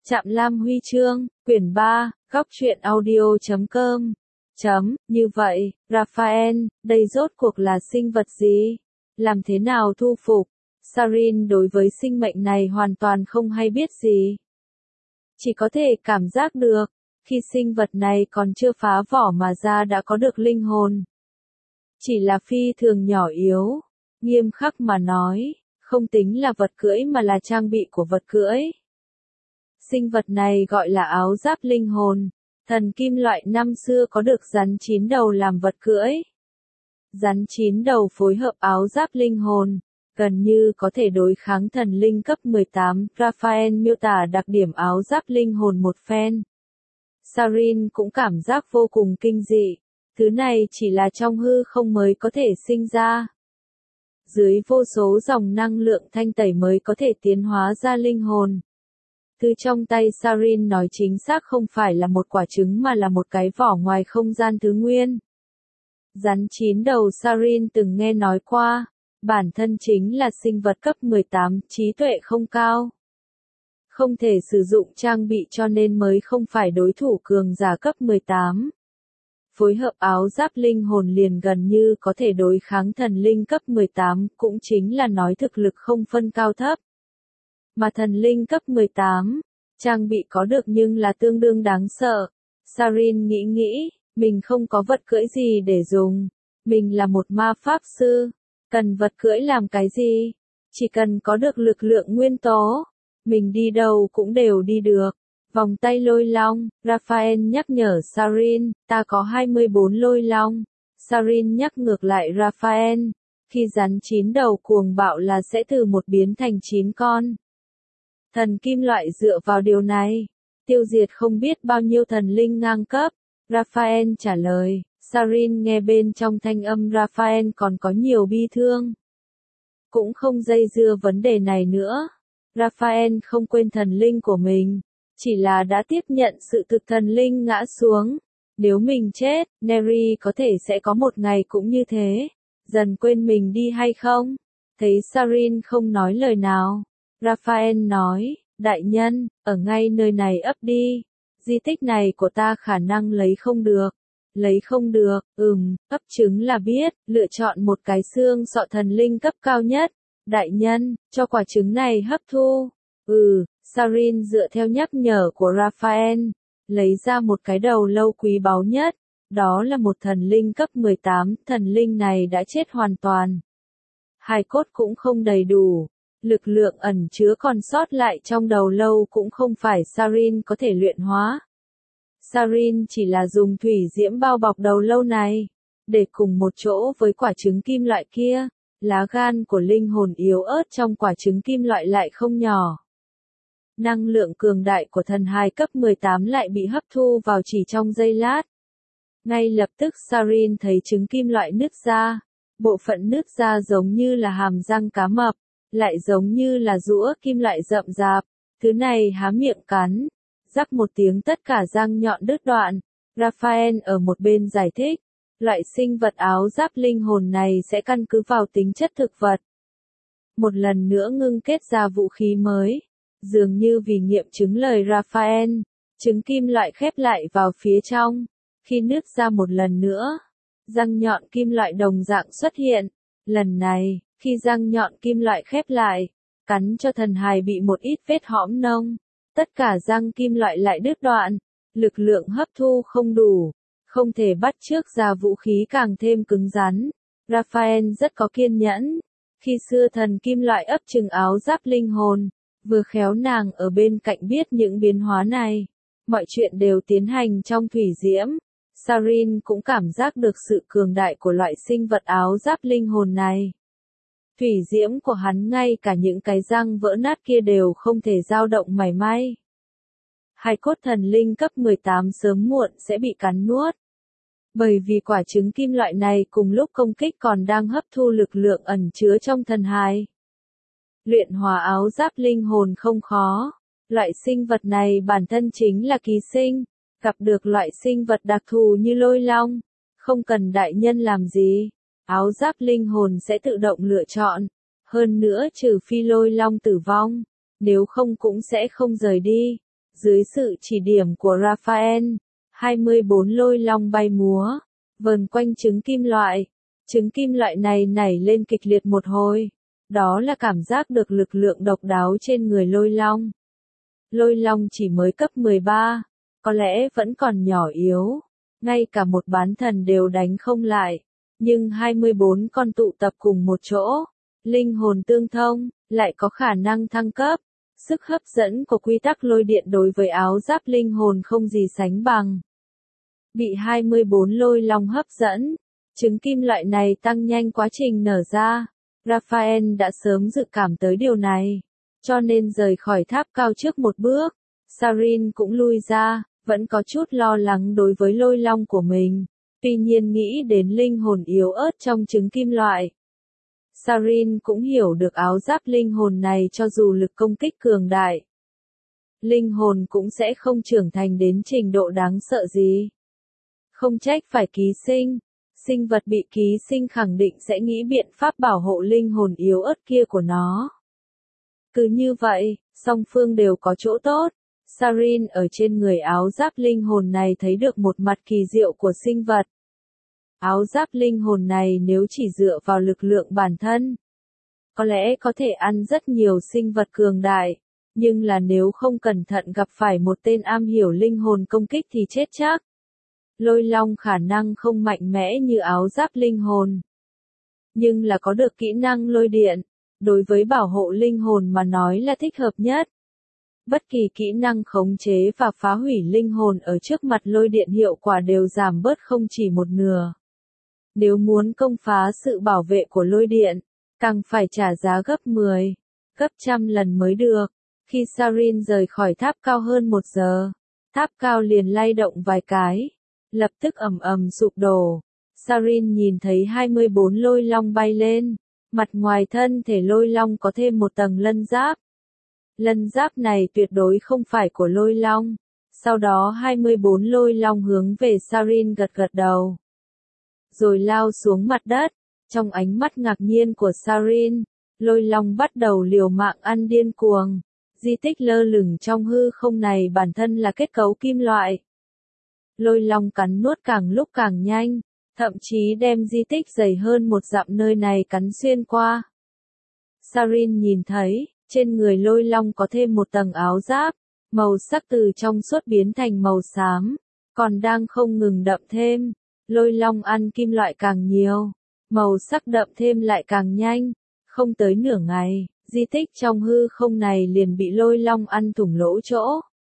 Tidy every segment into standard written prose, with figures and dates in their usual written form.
Trạm Lam Huy chương, quyển 3, góc truyện audio.com. Như vậy, Raphael, đây rốt cuộc là sinh vật gì? Làm thế nào thu phục? Sarin đối với sinh mệnh này hoàn toàn không hay biết gì. Chỉ có thể cảm giác được, khi sinh vật này còn chưa phá vỏ mà ra đã có được linh hồn. Chỉ là phi thường nhỏ yếu, nghiêm khắc mà nói, không tính là vật cưỡi mà là trang bị của vật cưỡi. Sinh vật này gọi là áo giáp linh hồn, thần kim loại năm xưa có được rắn 9 đầu làm vật cưỡi. Rắn 9 đầu phối hợp áo giáp linh hồn, gần như có thể đối kháng thần linh cấp 18. Raphael miêu tả đặc điểm áo giáp linh hồn một phen. Sarin cũng cảm giác vô cùng kinh dị, thứ này chỉ là trong hư không mới có thể sinh ra. Dưới vô số dòng năng lượng thanh tẩy mới có thể tiến hóa ra linh hồn. Thứ trong tay Sarin nói chính xác không phải là một quả trứng mà là một cái vỏ ngoài không gian thứ nguyên. Rắn 9 đầu Sarin từng nghe nói qua, bản thân chính là sinh vật cấp 18, trí tuệ không cao. Không thể sử dụng trang bị cho nên mới không phải đối thủ cường giả cấp 18. Phối hợp áo giáp linh hồn liền gần như có thể đối kháng thần linh cấp 18, cũng chính là nói thực lực không phân cao thấp. Mà thần linh cấp 18, trang bị có được nhưng là tương đương đáng sợ. Sarin nghĩ, mình không có vật cưỡi gì để dùng. Mình là một ma pháp sư. Cần vật cưỡi làm cái gì? Chỉ cần có được lực lượng nguyên tố. Mình đi đâu cũng đều đi được. Vòng tay lôi long, Raphael nhắc nhở Sarin, ta có 24 lôi long. Sarin nhắc ngược lại Raphael, khi rắn 9 đầu cuồng bạo là sẽ từ một biến thành 9 con. Thần kim loại dựa vào điều này, tiêu diệt không biết bao nhiêu thần linh ngang cấp. Raphael trả lời, Sarin nghe bên trong thanh âm Raphael còn có nhiều bi thương. Cũng không dây dưa vấn đề này nữa. Raphael không quên thần linh của mình, chỉ là đã tiếp nhận sự thực thần linh ngã xuống. Nếu mình chết, Neri có thể sẽ có một ngày cũng như thế, dần quên mình đi hay không? Thấy Sarin không nói lời nào, Raphael nói, đại nhân, ở ngay nơi này ấp đi. Di tích này của ta khả năng lấy không được. Lấy không được, ấp trứng là biết, lựa chọn một cái xương sọ thần linh cấp cao nhất. Đại nhân, cho quả trứng này hấp thu. Sarin dựa theo nhắc nhở của Raphael, lấy ra một cái đầu lâu quý báu nhất. Đó là một thần linh cấp 18, thần linh này đã chết hoàn toàn. Hài cốt cũng không đầy đủ. Lực lượng ẩn chứa còn sót lại trong đầu lâu cũng không phải Sarin có thể luyện hóa. Sarin chỉ là dùng thủy diễm bao bọc đầu lâu này, để cùng một chỗ với quả trứng kim loại kia. Lá gan của linh hồn yếu ớt trong quả trứng kim loại lại không nhỏ. Năng lượng cường đại của thần hài cấp 18 lại bị hấp thu vào chỉ trong giây lát. Ngay lập tức Sarin thấy trứng kim loại nứt ra. Bộ phận nứt ra giống như là hàm răng cá mập, lại giống như là rũa kim loại rậm rạp. Thứ này há miệng cắn. Rắc một tiếng tất cả răng nhọn đứt đoạn. Raphael ở một bên giải thích. Loại sinh vật áo giáp linh hồn này sẽ căn cứ vào tính chất thực vật. Một lần nữa ngưng kết ra vũ khí mới. Dường như vì nghiệm chứng lời Raphael, trứng kim loại khép lại vào phía trong. Khi nứt ra một lần nữa, răng nhọn kim loại đồng dạng xuất hiện. Lần này, khi răng nhọn kim loại khép lại, cắn cho thần hài bị một ít vết hõm nông. Tất cả răng kim loại lại đứt đoạn. Lực lượng hấp thu không đủ. Không thể bắt chước ra vũ khí càng thêm cứng rắn. Raphael rất có kiên nhẫn. Khi xưa thần kim loại ấp trứng áo giáp linh hồn, vừa khéo nàng ở bên cạnh biết những biến hóa này. Mọi chuyện đều tiến hành trong thủy diễm. Sarin cũng cảm giác được sự cường đại của loại sinh vật áo giáp linh hồn này. Thủy diễm của hắn ngay cả những cái răng vỡ nát kia đều không thể dao động mảy may. Hài cốt thần linh cấp 18 sớm muộn sẽ bị cắn nuốt. Bởi vì quả trứng kim loại này cùng lúc công kích còn đang hấp thu lực lượng ẩn chứa trong thần hài. Luyện hóa áo giáp linh hồn không khó. Loại sinh vật này bản thân chính là ký sinh. Gặp được loại sinh vật đặc thù như lôi long, không cần đại nhân làm gì. Áo giáp linh hồn sẽ tự động lựa chọn. Hơn nữa trừ phi lôi long tử vong, nếu không cũng sẽ không rời đi. Dưới sự chỉ điểm của Raphael, 24 lôi long bay múa, vờn quanh trứng kim loại. Trứng kim loại này nảy lên kịch liệt một hồi. Đó là cảm giác được lực lượng độc đáo trên người lôi long. Lôi long chỉ mới cấp 13, có lẽ vẫn còn nhỏ yếu, ngay cả một bán thần đều đánh không lại. Nhưng 24 con tụ tập cùng một chỗ, linh hồn tương thông, lại có khả năng thăng cấp. Sức hấp dẫn của quy tắc lôi điện đối với áo giáp linh hồn không gì sánh bằng. Bị 24 lôi long hấp dẫn, trứng kim loại này tăng nhanh quá trình nở ra. Raphael đã sớm dự cảm tới điều này, cho nên rời khỏi tháp cao trước một bước. Sarin cũng lui ra, vẫn có chút lo lắng đối với lôi long của mình, tuy nhiên nghĩ đến linh hồn yếu ớt trong trứng kim loại. Sarin cũng hiểu được áo giáp linh hồn này cho dù lực công kích cường đại, linh hồn cũng sẽ không trưởng thành đến trình độ đáng sợ gì. Không trách phải ký sinh. Sinh vật bị ký sinh khẳng định sẽ nghĩ biện pháp bảo hộ linh hồn yếu ớt kia của nó. Cứ như vậy, song phương đều có chỗ tốt. Sarin ở trên người áo giáp linh hồn này thấy được một mặt kỳ diệu của sinh vật. Áo giáp linh hồn này nếu chỉ dựa vào lực lượng bản thân, có lẽ có thể ăn rất nhiều sinh vật cường đại, nhưng là nếu không cẩn thận gặp phải một tên am hiểu linh hồn công kích thì chết chắc. Lôi long khả năng không mạnh mẽ như áo giáp linh hồn, nhưng là có được kỹ năng lôi điện, đối với bảo hộ linh hồn mà nói là thích hợp nhất. Bất kỳ kỹ năng khống chế và phá hủy linh hồn ở trước mặt lôi điện hiệu quả đều giảm bớt không chỉ một nửa. Nếu muốn công phá sự bảo vệ của lôi điện, càng phải trả giá gấp 10, gấp trăm lần mới được. Khi Sarin rời khỏi tháp cao hơn 1 giờ, tháp cao liền lay động vài cái, lập tức ầm ầm sụp đổ. Sarin nhìn thấy 24 lôi long bay lên, mặt ngoài thân thể lôi long có thêm một tầng lân giáp. Lân giáp này tuyệt đối không phải của lôi long. Sau đó 24 lôi long hướng về Sarin gật gật đầu, rồi lao xuống mặt đất. Trong ánh mắt ngạc nhiên của Sarin, lôi long bắt đầu liều mạng ăn điên cuồng. Di tích lơ lửng trong hư không này bản thân là kết cấu kim loại. Lôi long cắn nuốt càng lúc càng nhanh, thậm chí đem di tích dày hơn 1 dặm nơi này cắn xuyên qua. Sarin nhìn thấy, trên người lôi long có thêm một tầng áo giáp, màu sắc từ trong suốt biến thành màu xám, còn đang không ngừng đậm thêm. Lôi long ăn kim loại càng nhiều, màu sắc đậm thêm lại càng nhanh, không tới nửa ngày, di tích trong hư không này liền bị lôi long ăn thủng lỗ chỗ.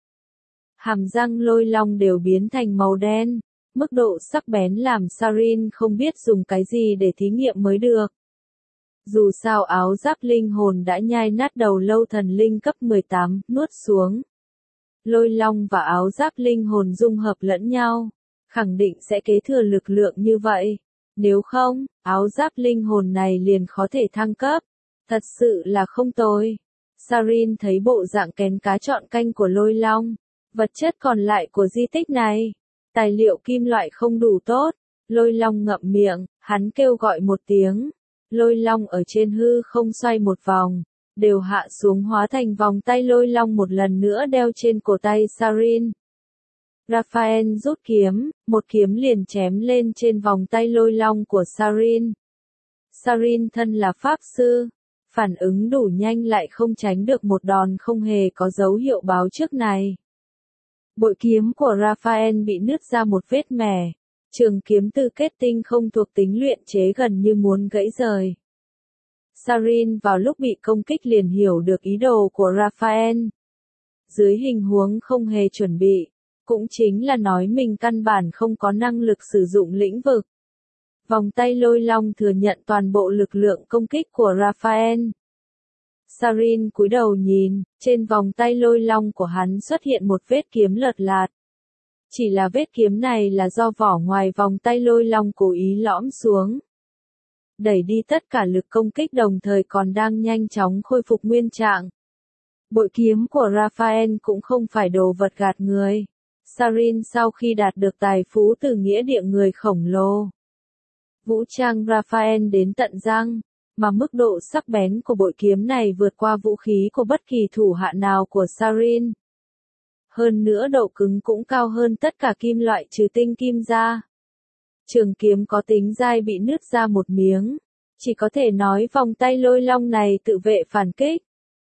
Hàm răng lôi long đều biến thành màu đen, mức độ sắc bén làm Sarin không biết dùng cái gì để thí nghiệm mới được. Dù sao áo giáp linh hồn đã nhai nát đầu lâu thần linh cấp 18, nuốt xuống. Lôi long và áo giáp linh hồn dung hợp lẫn nhau, khẳng định sẽ kế thừa lực lượng như vậy. Nếu không, áo giáp linh hồn này liền khó thể thăng cấp. Thật sự là không tồi. Sarin thấy bộ dạng kén cá chọn canh của lôi long. Vật chất còn lại của di tích này, tài liệu kim loại không đủ tốt. Lôi long ngậm miệng, hắn kêu gọi một tiếng. Lôi long ở trên hư không xoay một vòng, đều hạ xuống hóa thành vòng tay lôi long một lần nữa đeo trên cổ tay Sarin. Raphael rút kiếm, một kiếm liền chém lên trên vòng tay lôi long của Sarin. Sarin thân là pháp sư, phản ứng đủ nhanh lại không tránh được một đòn không hề có dấu hiệu báo trước này. Bội kiếm của Raphael bị nứt ra một vết mẻ, trường kiếm từ kết tinh không thuộc tính luyện chế gần như muốn gãy rời. Sarin vào lúc bị công kích liền hiểu được ý đồ của Raphael. Dưới hình huống không hề chuẩn bị, cũng chính là nói mình căn bản không có năng lực sử dụng lĩnh vực. Vòng tay lôi long thừa nhận toàn bộ lực lượng công kích của Raphael. Sarin cúi đầu nhìn, trên vòng tay lôi long của hắn xuất hiện một vết kiếm lợt lạt. Chỉ là vết kiếm này là do vỏ ngoài vòng tay lôi long cố ý lõm xuống, đẩy đi tất cả lực công kích đồng thời còn đang nhanh chóng khôi phục nguyên trạng. Bội kiếm của Raphael cũng không phải đồ vật gạt người. Sarin sau khi đạt được tài phú từ nghĩa địa người khổng lồ, vũ trang Raphael đến tận răng, mà mức độ sắc bén của bội kiếm này vượt qua vũ khí của bất kỳ thủ hạ nào của Sarin. Hơn nữa độ cứng cũng cao hơn tất cả kim loại trừ tinh kim ra. Trường kiếm có tính dai bị nứt ra một miếng. Chỉ có thể nói vòng tay lôi long này tự vệ phản kích.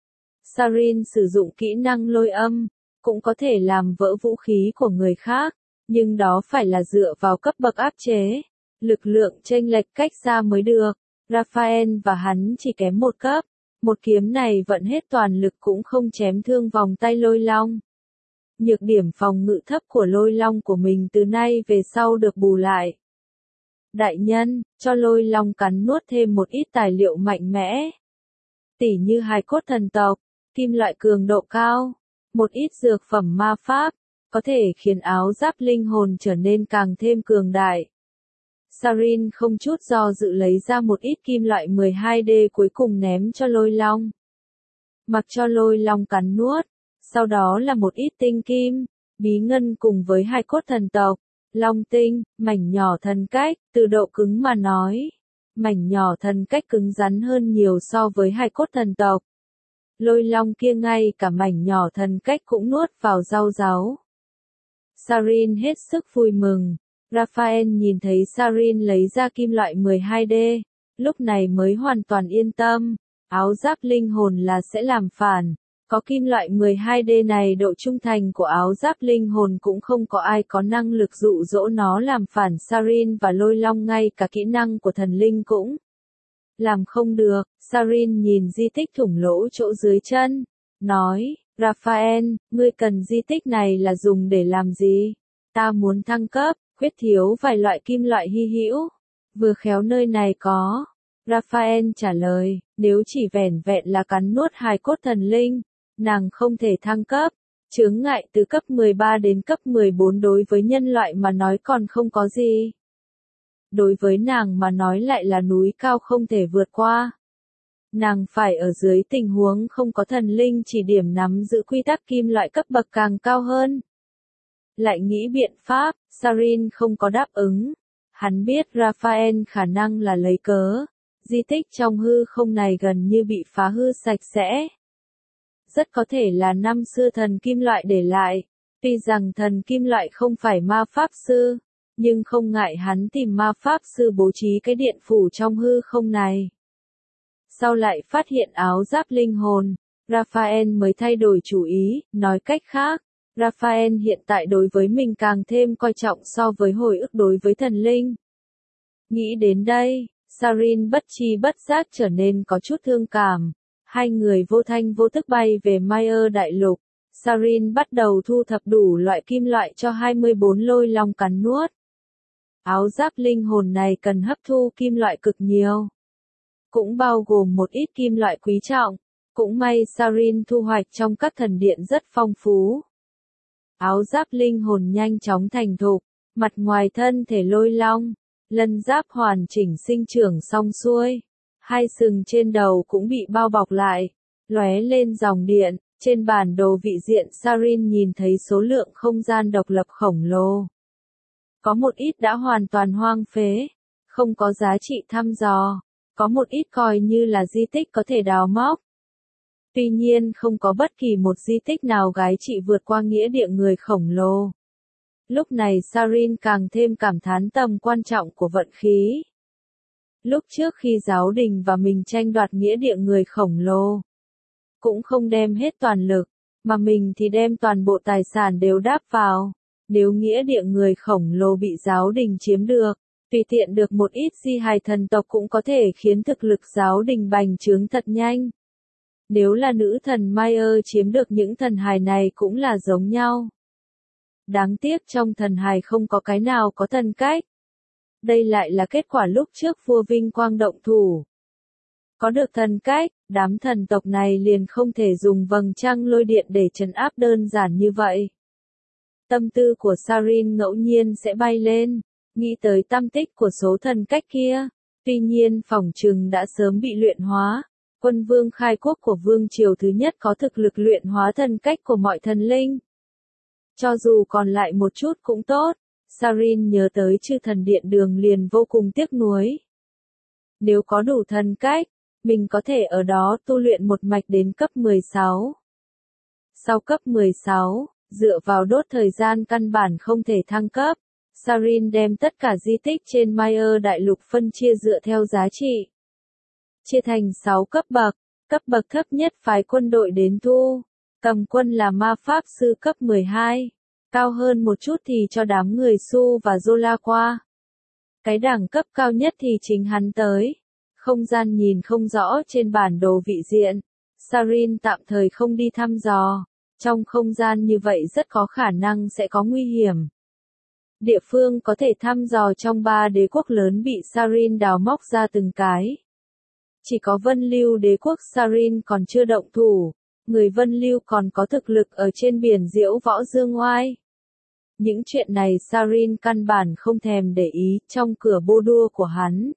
Sarin sử dụng kỹ năng lôi âm, cũng có thể làm vỡ vũ khí của người khác, nhưng đó phải là dựa vào cấp bậc áp chế, lực lượng chênh lệch cách xa mới được. Raphael và hắn chỉ kém một cấp, một kiếm này vận hết toàn lực cũng không chém thương vòng tay lôi long. Nhược điểm phòng ngự thấp của lôi long của mình từ nay về sau được bù lại. Đại nhân, cho lôi long cắn nuốt thêm một ít tài liệu mạnh mẽ. Tỉ như hài cốt thần tộc, kim loại cường độ cao, một ít dược phẩm ma pháp, có thể khiến áo giáp linh hồn trở nên càng thêm cường đại. Sarin không chút do dự lấy ra một ít kim loại 12D cuối cùng ném cho lôi long. Mặc cho lôi long cắn nuốt, sau đó là một ít tinh kim, bí ngân cùng với hài cốt thần tộc, long tinh, mảnh nhỏ thần cách, từ độ cứng mà nói. Mảnh nhỏ thần cách cứng rắn hơn nhiều so với hài cốt thần tộc. Lôi long kia ngay cả mảnh nhỏ thần cách cũng nuốt vào rau ráu. Sarin hết sức vui mừng. Raphael nhìn thấy Sarin lấy ra kim loại 12D, lúc này mới hoàn toàn yên tâm. Áo giáp linh hồn là sẽ làm phản. Có kim loại 12D này độ trung thành của áo giáp linh hồn cũng không có ai có năng lực dụ dỗ nó làm phản Sarin và lôi long, ngay cả kỹ năng của thần linh cũng làm không được. Sarin nhìn di tích thủng lỗ chỗ dưới chân, nói, Raphael, ngươi cần di tích này là dùng để làm gì? Ta muốn thăng cấp, khuyết thiếu vài loại kim loại hy hữu. Vừa khéo nơi này có. Raphael trả lời, nếu chỉ vẻn vẹn là cắn nuốt hài cốt thần linh, nàng không thể thăng cấp. Chướng ngại từ cấp 13 đến cấp 14 đối với nhân loại mà nói còn không có gì. Đối với nàng mà nói lại là núi cao không thể vượt qua. Nàng phải ở dưới tình huống không có thần linh chỉ điểm nắm giữ quy tắc kim loại cấp bậc càng cao hơn. Lại nghĩ biện pháp, Sarin không có đáp ứng. Hắn biết Raphael khả năng là lấy cớ. Di tích trong hư không này gần như bị phá hư sạch sẽ. Rất có thể là năm xưa thần kim loại để lại. Tuy rằng thần kim loại không phải ma pháp sư, nhưng không ngại hắn tìm ma pháp sư bố trí cái điện phủ trong hư không này. Sau lại phát hiện áo giáp linh hồn, Raphael mới thay đổi chủ ý, nói cách khác, Raphael hiện tại đối với mình càng thêm coi trọng so với hồi ức đối với thần linh. Nghĩ đến đây, Sarin bất chi bất giác trở nên có chút thương cảm. Hai người vô thanh vô tức bay về Mayer đại lục. Sarin bắt đầu thu thập đủ loại kim loại cho 24 lôi long cắn nuốt. Áo giáp linh hồn này cần hấp thu kim loại cực nhiều. Cũng bao gồm một ít kim loại quý trọng. Cũng may Sarin thu hoạch trong các thần điện rất phong phú. Áo giáp linh hồn nhanh chóng thành thục. Mặt ngoài thân thể lôi long, lân giáp hoàn chỉnh sinh trưởng xong xuôi. Hai sừng trên đầu cũng bị bao bọc lại, lóe lên dòng điện. Trên bản đồ vị diện Sarin nhìn thấy số lượng không gian độc lập khổng lồ. Có một ít đã hoàn toàn hoang phế, không có giá trị thăm dò. Có một ít coi như là di tích có thể đào móc. Tuy nhiên không có bất kỳ một di tích nào gái trị vượt qua nghĩa địa người khổng lồ. Lúc này Sarin càng thêm cảm thán tầm quan trọng của vận khí. Lúc trước khi giáo đình và mình tranh đoạt nghĩa địa người khổng lồ, cũng không đem hết toàn lực, mà mình thì đem toàn bộ tài sản đều đáp vào. Nếu nghĩa địa người khổng lồ bị giáo đình chiếm được, tùy tiện được một ít di hài thần tộc cũng có thể khiến thực lực giáo đình bành trướng thật nhanh. Nếu là nữ thần Mayer chiếm được những thần hài này cũng là giống nhau. Đáng tiếc trong thần hài không có cái nào có thần cách. Đây lại là kết quả lúc trước vua Vinh Quang động thủ. Có được thần cách, đám thần tộc này liền không thể dùng vầng trăng lôi điện để trấn áp đơn giản như vậy. Tâm tư của Sarin ngẫu nhiên sẽ bay lên, nghĩ tới tâm tích của số thần cách kia. Tuy nhiên phỏng chừng đã sớm bị luyện hóa. Quân vương khai quốc của vương triều thứ nhất có thực lực luyện hóa thần cách của mọi thần linh. Cho dù còn lại một chút cũng tốt, Sarin nhớ tới chư thần điện đường liền vô cùng tiếc nuối. Nếu có đủ thần cách, mình có thể ở đó tu luyện một mạch đến cấp 16. Sau cấp 16, Dựa vào đốt thời gian căn bản không thể thăng cấp. Sarin đem tất cả di tích trên Maya đại lục phân chia dựa theo giá trị. Chia thành 6 cấp bậc. Cấp bậc thấp nhất phái quân đội đến thu. Cầm quân là ma pháp sư cấp 12. Cao hơn một chút thì cho đám người Su và Zola qua. Cái đẳng cấp cao nhất thì chính hắn tới. Không gian nhìn không rõ trên bản đồ vị diện. Sarin tạm thời không đi thăm dò. Trong không gian như vậy rất có khả năng sẽ có nguy hiểm. Địa phương có thể thăm dò trong 3 đế quốc lớn bị Sarin đào móc ra từng cái. Chỉ có Vân Lưu đế quốc Sarin còn chưa động thủ. Người Vân Lưu còn có thực lực ở trên biển Diễu Võ Dương Oai. Những chuyện này Sarin căn bản không thèm để ý trong cửa bô đua của hắn.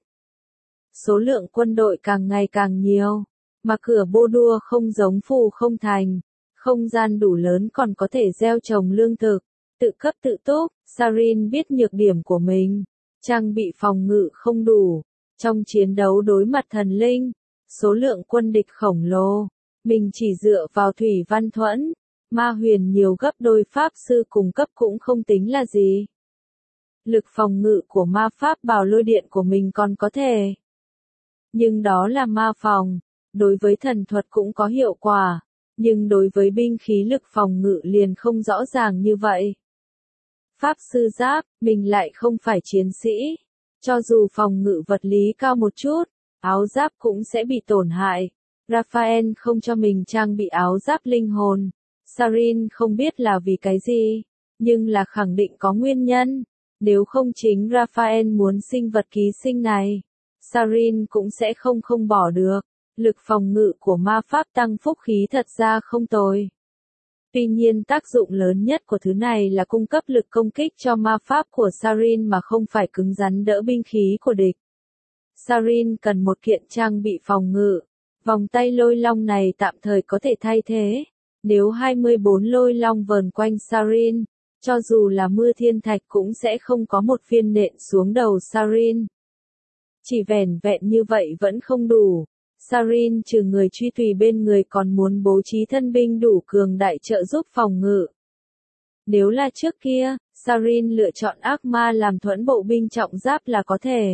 Số lượng quân đội càng ngày càng nhiều, mà cửa bô đua không giống Phù Không Thành, không gian đủ lớn còn có thể gieo trồng lương thực, tự cấp tự túc. Sarin biết nhược điểm của mình, trang bị phòng ngự không đủ, trong chiến đấu đối mặt thần linh, số lượng quân địch khổng lồ, mình chỉ dựa vào thủy văn thuẫn, ma huyền nhiều gấp đôi pháp sư cùng cấp cũng không tính là gì. Lực phòng ngự của ma pháp bào lôi điện của mình còn có thể. Nhưng đó là ma phòng, đối với thần thuật cũng có hiệu quả, nhưng đối với binh khí lực phòng ngự liền không rõ ràng như vậy. Pháp sư giáp, mình lại không phải chiến sĩ. Cho dù phòng ngự vật lý cao một chút, áo giáp cũng sẽ bị tổn hại. Raphael không cho mình trang bị áo giáp linh hồn. Sarin không biết là vì cái gì, nhưng là khẳng định có nguyên nhân. Nếu không chính Raphael muốn sinh vật ký sinh này, Sarin cũng sẽ không bỏ được. Lực phòng ngự của ma pháp tăng phúc khí thật ra không tồi. Tuy nhiên tác dụng lớn nhất của thứ này là cung cấp lực công kích cho ma pháp của Sarin mà không phải cứng rắn đỡ binh khí của địch. Sarin cần một kiện trang bị phòng ngự. Vòng tay lôi long này tạm thời có thể thay thế. Nếu 24 lôi long vờn quanh Sarin, cho dù là mưa thiên thạch cũng sẽ không có một viên nện xuống đầu Sarin. Chỉ vẻn vẹn như vậy vẫn không đủ. Sarin trừ người truy tùy bên người còn muốn bố trí thân binh đủ cường đại trợ giúp phòng ngự. Nếu là trước kia, Sarin lựa chọn ác ma làm thuẫn bộ binh trọng giáp là có thể.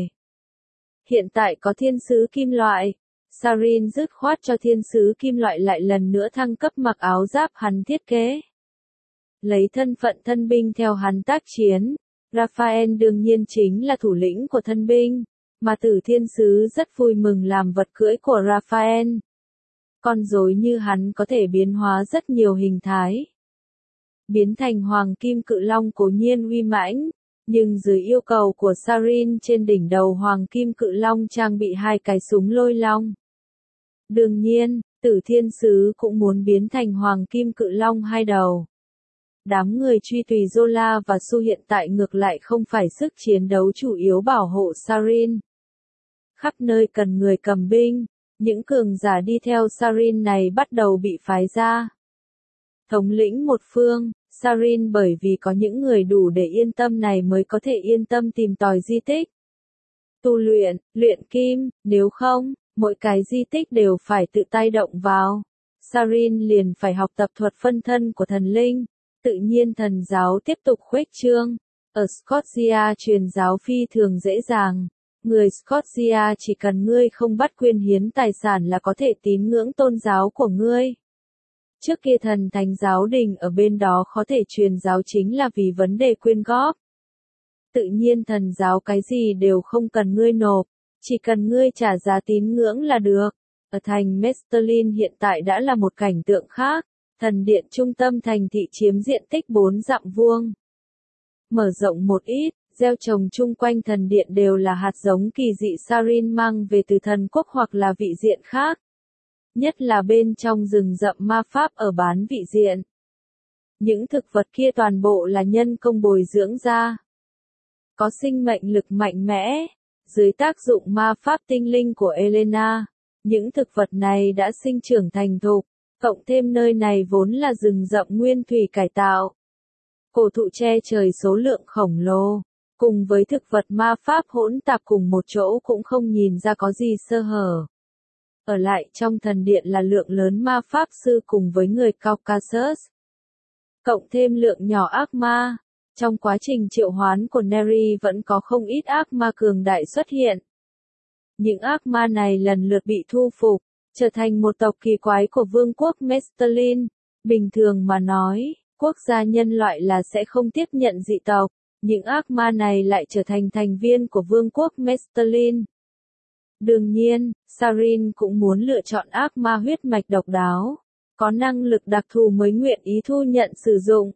Hiện tại có thiên sứ kim loại. Sarin dứt khoát cho thiên sứ kim loại lại lần nữa thăng cấp mặc áo giáp hắn thiết kế. Lấy thân phận thân binh theo hắn tác chiến, Raphael đương nhiên chính là thủ lĩnh của thân binh, mà Tử Thiên Sứ rất vui mừng làm vật cưỡi của Raphael. Con rối như hắn có thể biến hóa rất nhiều hình thái. Biến thành hoàng kim cự long cố nhiên uy mãnh, nhưng dưới yêu cầu của Sarin trên đỉnh đầu hoàng kim cự long trang bị 2 cái súng lôi long. Đương nhiên, Tử Thiên Sứ cũng muốn biến thành hoàng kim cự long 2 đầu. Đám người truy tùy Zola và Su hiện tại ngược lại không phải sức chiến đấu chủ yếu bảo hộ Sarin. Khắp nơi cần người cầm binh, những cường giả đi theo Sarin này bắt đầu bị phái ra. Thống lĩnh một phương, Sarin bởi vì có những người đủ để yên tâm này mới có thể yên tâm tìm tòi di tích. Tu luyện, luyện kim, nếu không, mỗi cái di tích đều phải tự tay động vào. Sarin liền phải học tập thuật phân thân của thần linh. Tự nhiên thần giáo tiếp tục khuếch trương. Ở Scotia truyền giáo phi thường dễ dàng. Người Scotia chỉ cần ngươi không bắt quyên hiến tài sản là có thể tín ngưỡng tôn giáo của ngươi. Trước kia thần thánh giáo đình ở bên đó có thể truyền giáo chính là vì vấn đề quyên góp. Tự nhiên thần giáo cái gì đều không cần ngươi nộp, chỉ cần ngươi trả giá tín ngưỡng là được. Ở thành Mestelin hiện tại đã là một cảnh tượng khác. Thần điện trung tâm thành thị chiếm diện tích 4 dặm vuông. Mở rộng một ít, gieo trồng chung quanh thần điện đều là hạt giống kỳ dị Sarin mang về từ thần quốc hoặc là vị diện khác. Nhất là bên trong rừng rậm ma pháp ở bán vị diện. Những thực vật kia toàn bộ là nhân công bồi dưỡng ra. Có sinh mệnh lực mạnh mẽ. Dưới tác dụng ma pháp tinh linh của Elena, những thực vật này đã sinh trưởng thành thục. Cộng thêm nơi này vốn là rừng rậm nguyên thủy cải tạo. Cổ thụ che trời số lượng khổng lồ, cùng với thực vật ma pháp hỗn tạp cùng một chỗ cũng không nhìn ra có gì sơ hở. Ở lại trong thần điện là lượng lớn ma pháp sư cùng với người Caucasus. cộng thêm lượng nhỏ ác ma. Trong quá trình triệu hoán của Neri vẫn có không ít ác ma cường đại xuất hiện. Những ác ma này lần lượt bị thu phục, trở thành một tộc kỳ quái của vương quốc Mestelin. Bình thường mà nói, quốc gia nhân loại là sẽ không tiếp nhận dị tộc. Những ác ma này lại trở thành thành viên của vương quốc Mestelin. Đương nhiên, Sarin cũng muốn lựa chọn ác ma huyết mạch độc đáo, có năng lực đặc thù mới nguyện ý thu nhận sử dụng.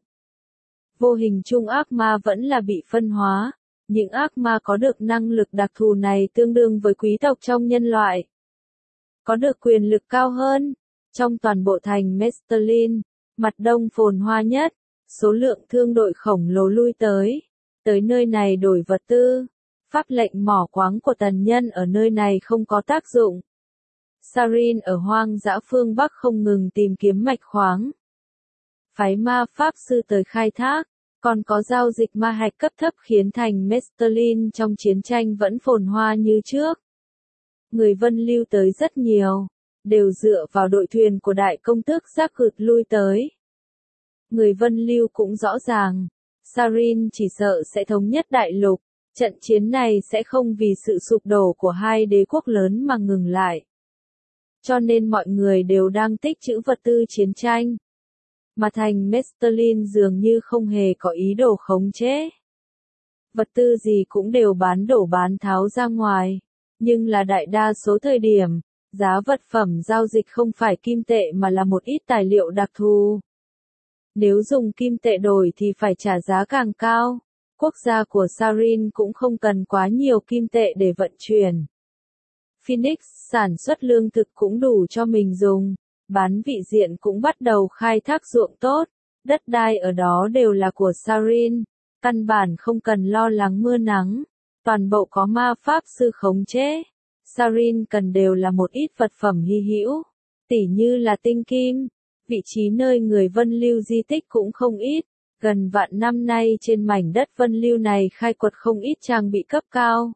Vô hình chung ác ma vẫn là bị phân hóa, những ác ma có được năng lực đặc thù này tương đương với quý tộc trong nhân loại. Có được quyền lực cao hơn, trong toàn bộ thành Mestelin, mặt đông phồn hoa nhất, số lượng thương đội khổng lồ lui tới nơi này đổi vật tư. Pháp lệnh mỏ khoáng của tần nhân ở nơi này không có tác dụng. Sarin ở hoang dã phương Bắc không ngừng tìm kiếm mạch khoáng. Phái ma pháp sư tới khai thác, còn có giao dịch ma hạch cấp thấp khiến thành Mestelin trong chiến tranh vẫn phồn hoa như trước. Người Vân Lưu tới rất nhiều, đều dựa vào đội thuyền của đại công tước Giác Cụt lui tới. Người Vân Lưu cũng rõ ràng, Sarin chỉ sợ sẽ thống nhất đại lục. Trận chiến này sẽ không vì sự sụp đổ của hai đế quốc lớn mà ngừng lại. Cho nên mọi người đều đang tích trữ vật tư chiến tranh. Mà thành Mestelin dường như không hề có ý đồ khống chế. Vật tư gì cũng đều bán đổ bán tháo ra ngoài. Nhưng là đại đa số thời điểm, giá vật phẩm giao dịch không phải kim tệ mà là một ít tài liệu đặc thù. Nếu dùng kim tệ đổi thì phải trả giá càng cao. Quốc gia của Sarin cũng không cần quá nhiều kim tệ để vận chuyển. Phoenix sản xuất lương thực cũng đủ cho mình dùng, bán vị diện cũng bắt đầu khai thác ruộng tốt, đất đai ở đó đều là của Sarin, căn bản không cần lo lắng mưa nắng, toàn bộ có ma pháp sư khống chế. Sarin cần đều là một ít vật phẩm hy hữu, tỉ như là tinh kim, vị trí nơi người Vân Lưu di tích cũng không ít. Gần vạn năm nay trên mảnh đất Vân Lưu này khai quật không ít trang bị cấp cao.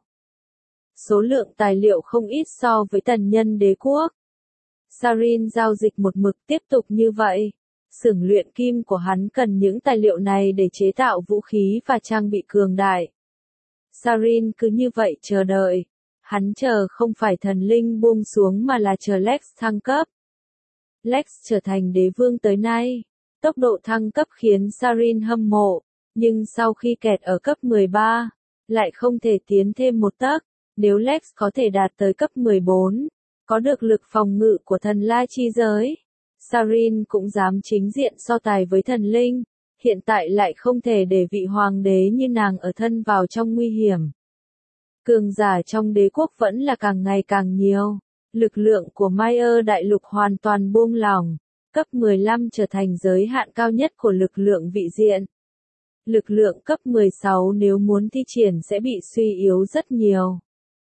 Số lượng tài liệu không ít so với tần nhân đế quốc. Sarin giao dịch một mực tiếp tục như vậy. Xưởng luyện kim của hắn cần những tài liệu này để chế tạo vũ khí và trang bị cường đại. Sarin cứ như vậy chờ đợi. Hắn chờ không phải thần linh buông xuống mà là chờ Lex thăng cấp. Lex trở thành đế vương tới nay. Tốc độ thăng cấp khiến Sarin hâm mộ, nhưng sau khi kẹt ở cấp 13, lại không thể tiến thêm một tấc. Nếu Lex có thể đạt tới cấp 14, có được lực phòng ngự của thần la chi giới, Sarin cũng dám chính diện so tài với thần linh, hiện tại lại không thể để vị hoàng đế như nàng ở thân vào trong nguy hiểm. Cường giả trong đế quốc vẫn là càng ngày càng nhiều, lực lượng của Mayer đại lục hoàn toàn buông lỏng. Cấp 15 trở thành giới hạn cao nhất của lực lượng vị diện. Lực lượng cấp 16 nếu muốn thi triển sẽ bị suy yếu rất nhiều.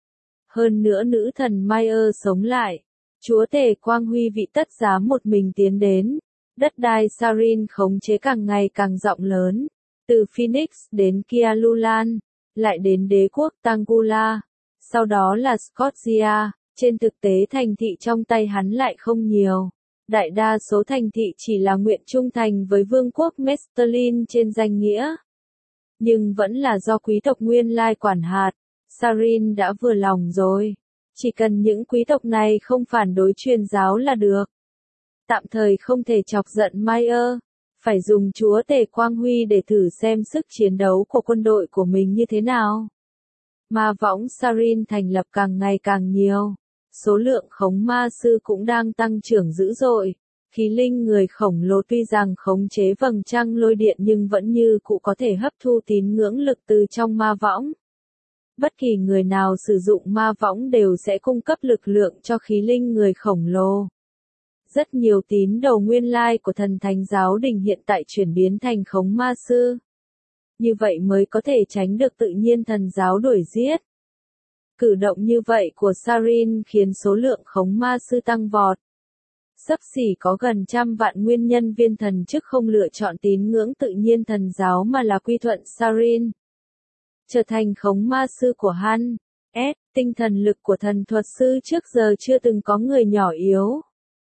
Hơn nữa nữ thần Mayer sống lại. Chúa tể Quang Huy vị tất giá một mình tiến đến. Đất đai Sarin khống chế càng ngày càng rộng lớn. Từ Phoenix đến Kialulan, lại đến đế quốc Tangula. Sau đó là Scotia. Trên thực tế thành thị trong tay hắn lại không nhiều. Đại đa số thành thị chỉ là nguyện trung thành với vương quốc Mestelin trên danh nghĩa. Nhưng vẫn là do quý tộc nguyên lai quản hạt, Sarin đã vừa lòng rồi. Chỉ cần những quý tộc này không phản đối truyền giáo là được. Tạm thời không thể chọc giận Mayer, phải dùng chúa tể Quang Huy để thử xem sức chiến đấu của quân đội của mình như thế nào. Ma võng Sarin thành lập càng ngày càng nhiều. Số lượng khống ma sư cũng đang tăng trưởng dữ dội. Khí linh người khổng lồ tuy rằng khống chế vầng trăng lôi điện nhưng vẫn như cũ có thể hấp thu tín ngưỡng lực từ trong ma võng. Bất kỳ người nào sử dụng ma võng đều sẽ cung cấp lực lượng cho khí linh người khổng lồ. Rất nhiều tín đồ nguyên lai của thần thánh giáo đình hiện tại chuyển biến thành khống ma sư. Như vậy mới có thể tránh được tự nhiên thần giáo đuổi giết. Cử động như vậy của Sarin khiến số lượng khống ma sư tăng vọt. Xấp xỉ có gần 100 vạn nguyên nhân viên thần chức không lựa chọn tín ngưỡng tự nhiên thần giáo mà là quy thuận Sarin. Trở thành khống ma sư của hắn. Tinh thần lực của thần thuật sư trước giờ chưa từng có người nhỏ yếu.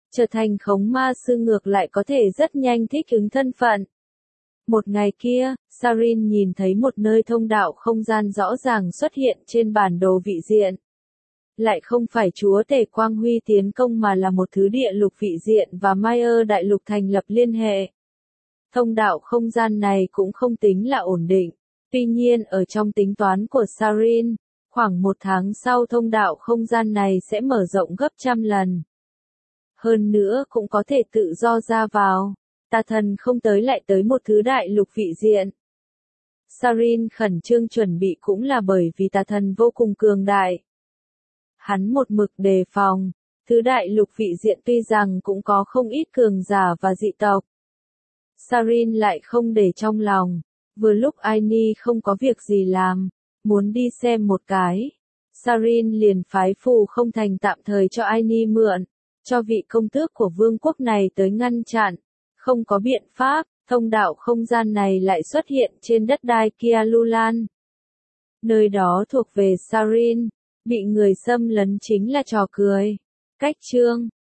trở thành khống ma sư ngược lại có thể rất nhanh thích ứng thân phận. Một ngày kia, Sarin nhìn thấy một nơi thông đạo không gian rõ ràng xuất hiện trên bản đồ vị diện. Lại không phải chúa tể Quang Huy tiến công mà là một thứ địa lục vị diện và Mayer đại lục thành lập liên hệ. Thông đạo không gian này cũng không tính là ổn định. Tuy nhiên ở trong tính toán của Sarin, khoảng 1 tháng sau thông đạo không gian này sẽ mở rộng gấp trăm lần. Hơn nữa cũng có thể tự do ra vào. Tà thần không tới lại tới một thứ đại lục vị diện. Sarin khẩn trương chuẩn bị cũng là bởi vì tà thần vô cùng cường đại. Hắn một mực đề phòng, thứ đại lục vị diện tuy rằng cũng có không ít cường giả và dị tộc. Sarin lại không để trong lòng, vừa lúc Aini không có việc gì làm, muốn đi xem một cái. Sarin liền phái phù không thành tạm thời cho Aini mượn, cho vị công tước của vương quốc này tới ngăn chặn. Không có biện pháp, thông đạo không gian này lại xuất hiện trên đất đai Kialulan. Nơi đó thuộc về Sarin, bị người xâm lấn chính là trò cười. Cách chương